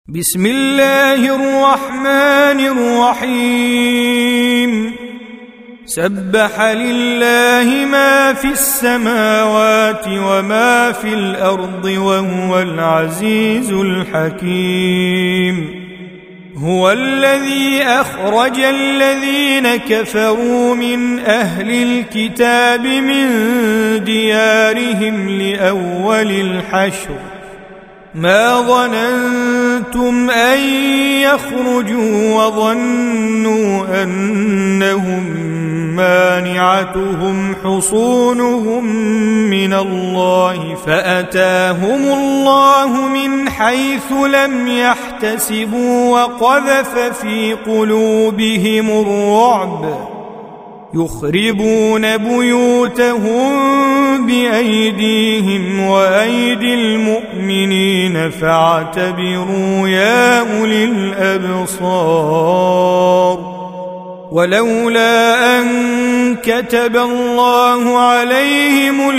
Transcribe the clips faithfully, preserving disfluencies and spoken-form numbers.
بسم الله الرحمن الرحيم سبح لله ما في السماوات وما في الأرض وهو العزيز الحكيم هو الذي أخرج الذين كفروا من أهل الكتاب من ديارهم لأول الحشر ما ظننتم أن يخرجوا وظنوا أنهم مانعتهم حصونهم من الله فأتاهم الله من حيث لم يحتسبوا وقذف في قلوبهم الرعب يخربون بيوتهم بأيديهم وأيدي المؤمنين فاعتبروا يا أولي الأبصار ولولا أن كتب الله عليهم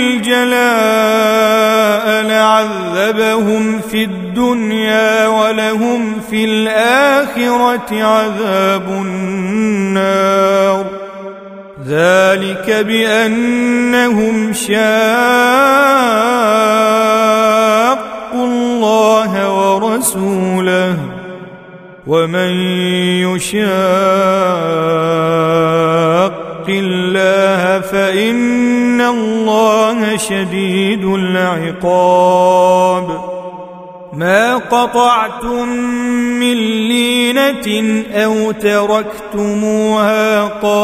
الجلاء لعذبهم في الدنيا ولهم في الآخرة عذاب النار ذلك بأنهم شاقوا الله ورسوله ومن يشاق الله فإن الله شديد العقاب ما قطعتم من لينة أو تركتموها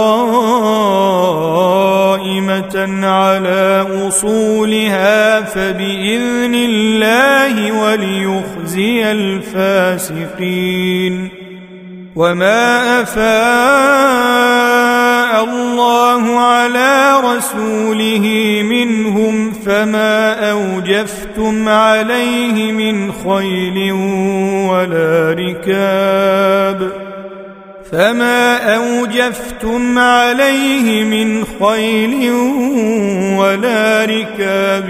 قائمة على أصولها فبإذن الله وليخزي الفاسقين وما أفاء الله على رسوله منهم فما أوجفتم عليه من خيل ولا ركاب فما أوجفتم عليه من خيل ولا ركاب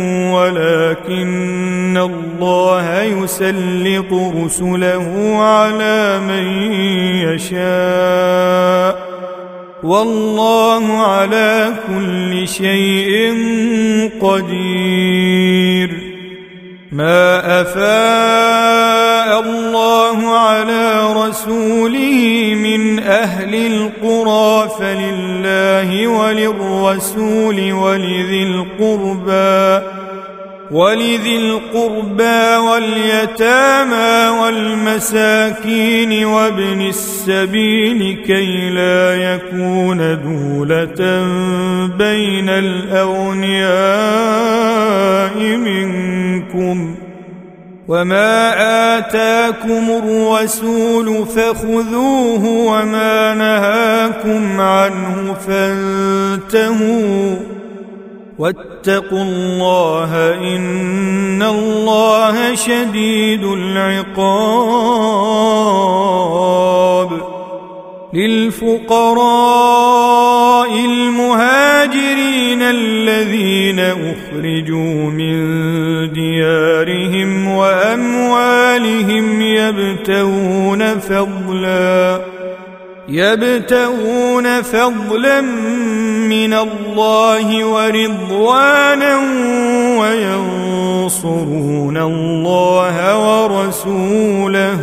ولكن الله يسلط رسله على من يشاء والله على كل شيء قدير ما أفاء الله على رسوله من أهل القرى فلله وللرسول ولذي القربى ولذي القربى واليتامى والمساكين وابن السبيل كي لا يكون دولة بين الأغنياء منكم وما آتاكم الرسول فخذوه وما نهاكم عنه فانتهوا واتقوا الله إن الله شديد العقاب للفقراء المهاجرين الذين أخرجوا من ديارهم وأموالهم يبتغون فضلاً يبتغون فضلا من الله ورضوانا وينصرون الله ورسوله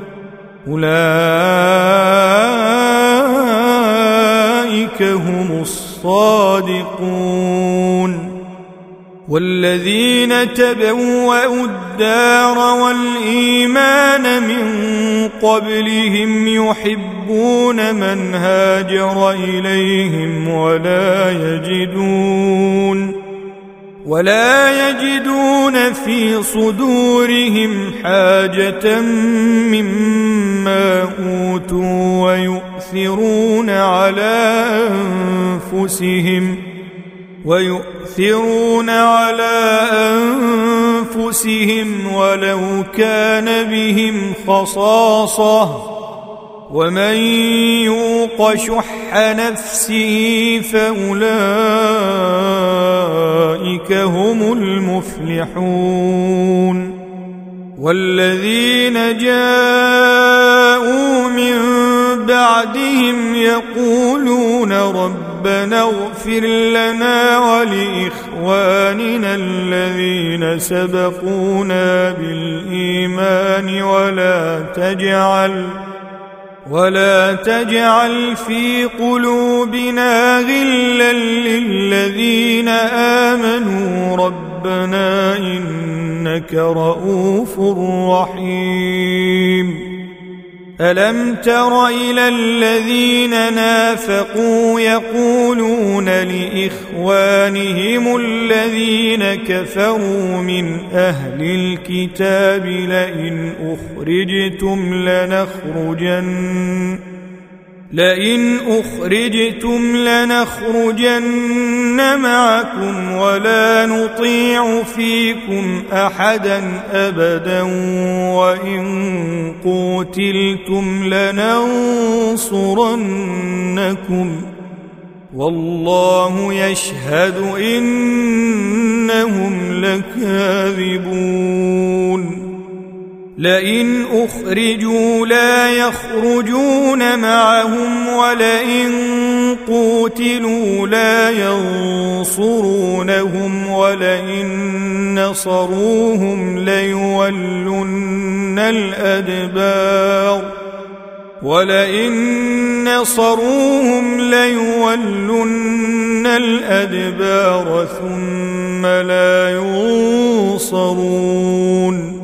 أولئك هم الصادقون والذين تبوأوا الدار والإيمان من قبلهم يحبون من هاجر إليهم ولا يجدون ولا يجدون في صدورهم حاجة مما أوتوا ويؤثرون على أنفسهم ويؤثرون على أنفسهم ولو كان بهم خصاصة ومن يوق شح نفسه فأولئك هم المفلحون والذين جاءوا من بعدهم يقولون ربنا اغفر لنا ولإخواننا الذين سبقونا بالإيمان ولا تجعل ولا تجعل في قلوبنا غلا للذين آمنوا ربنا إنك رؤوف رحيم. ألم تر إلى الذين نافقوا يقولون لإخوانهم الذين كفروا من أهل الكتاب لئن أخرجتم لنخرجن لئن أخرجتم لنخرجن معكم ولا نطيع فيكم أحدا أبدا وإن قوتلتم لننصرنكم والله يشهد إنهم لكاذبون. لئن أخرجوا لا يخرجون معهم ولئن قوتلوا لا ينصرونهم ولئن نصروهم ليولن الأدبار ولئن نصروهم ليولن الأدبار ثم لا ينصرون.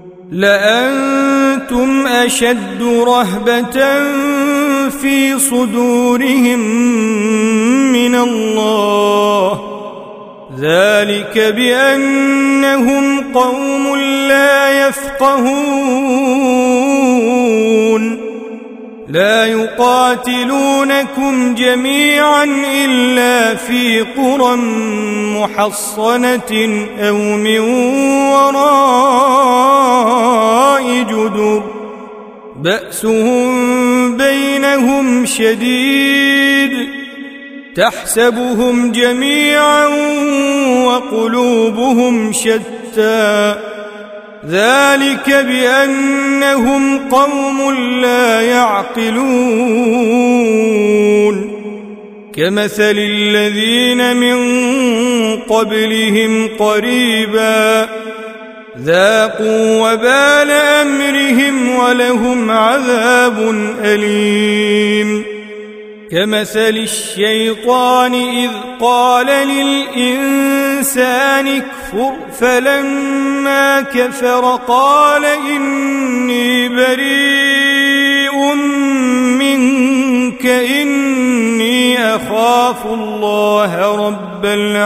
لأنتم أشد رهبة في صدورهم من الله ذلك بأنهم قوم لا يفقهون. لا يقاتلونكم جميعا إلا في قرى محصنة أو من وراء جدر بأسهم بينهم شديد تحسبهم جميعا وقلوبهم شتى ذلك بأنهم قوم لا يعقلون. كمثل الذين من قبلهم قريبا ذاقوا وبال أمرهم ولهم عذاب أليم. كمثل الشيطان إذ قال للإنسان اكفر فلما كفر قال إني بريء منك إني أخاف الله رب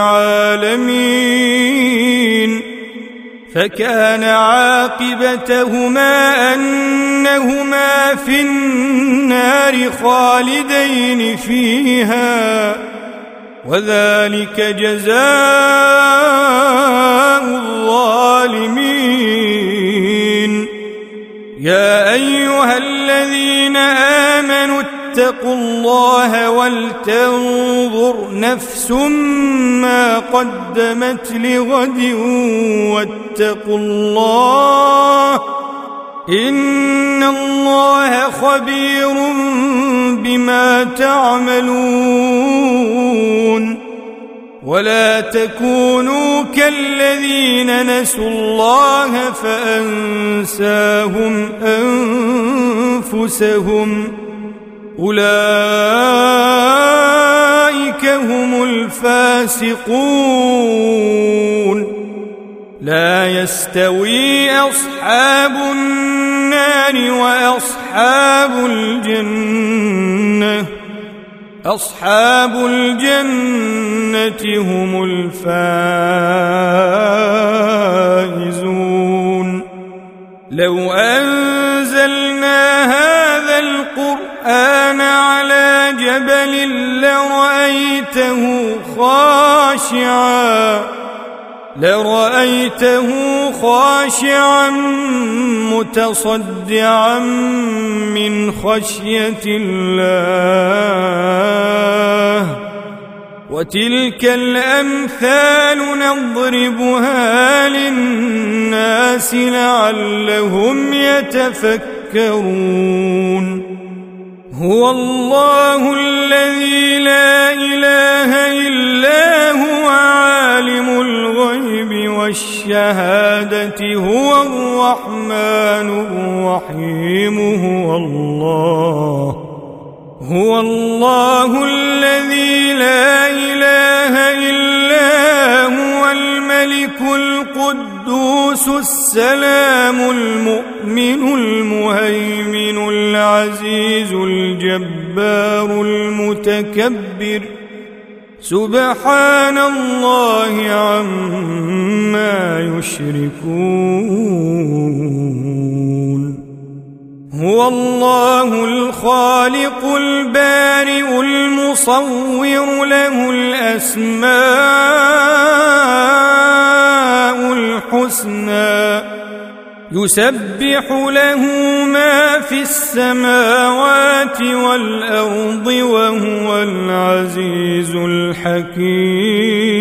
العالمين. فكان عاقبتهما أنهما في النار خالدين فيها وذلك جزاء الظالمين. يا أيها الذين آمنوا اتقوا الله ولتنظر نفس ما قدمت لغد واتقوا الله إن الله خبير بما تعملون. ولا تكونوا كالذين نسوا الله فأنساهم أنفسهم أولئك هم الفاسقون. لا يستوي أصحاب النار وأصحاب الجنة أصحاب الجنة هم الفائزون. لو أنزلنا هذا القرآن على جبل لرأيته خاشعا لرأيته خاشعا متصدعا من خشية الله. وتلك الأمثال نضربها للناس للناس لعلهم يتفكرون هو الله الذي لا إله إلا هو عالم الغيب والشهادة هو الرحمن الرحيم هو الله هو الله الذي لا إله إلا هو الملك القدوس السلام المؤمن المهيمن العزيز الجبار المتكبر سبحان الله عما يشركون هو الله الخالق البارئ المصور له الأسماء الحسنى يسبح له ما في السماوات والأرض وهو العزيز الحكيم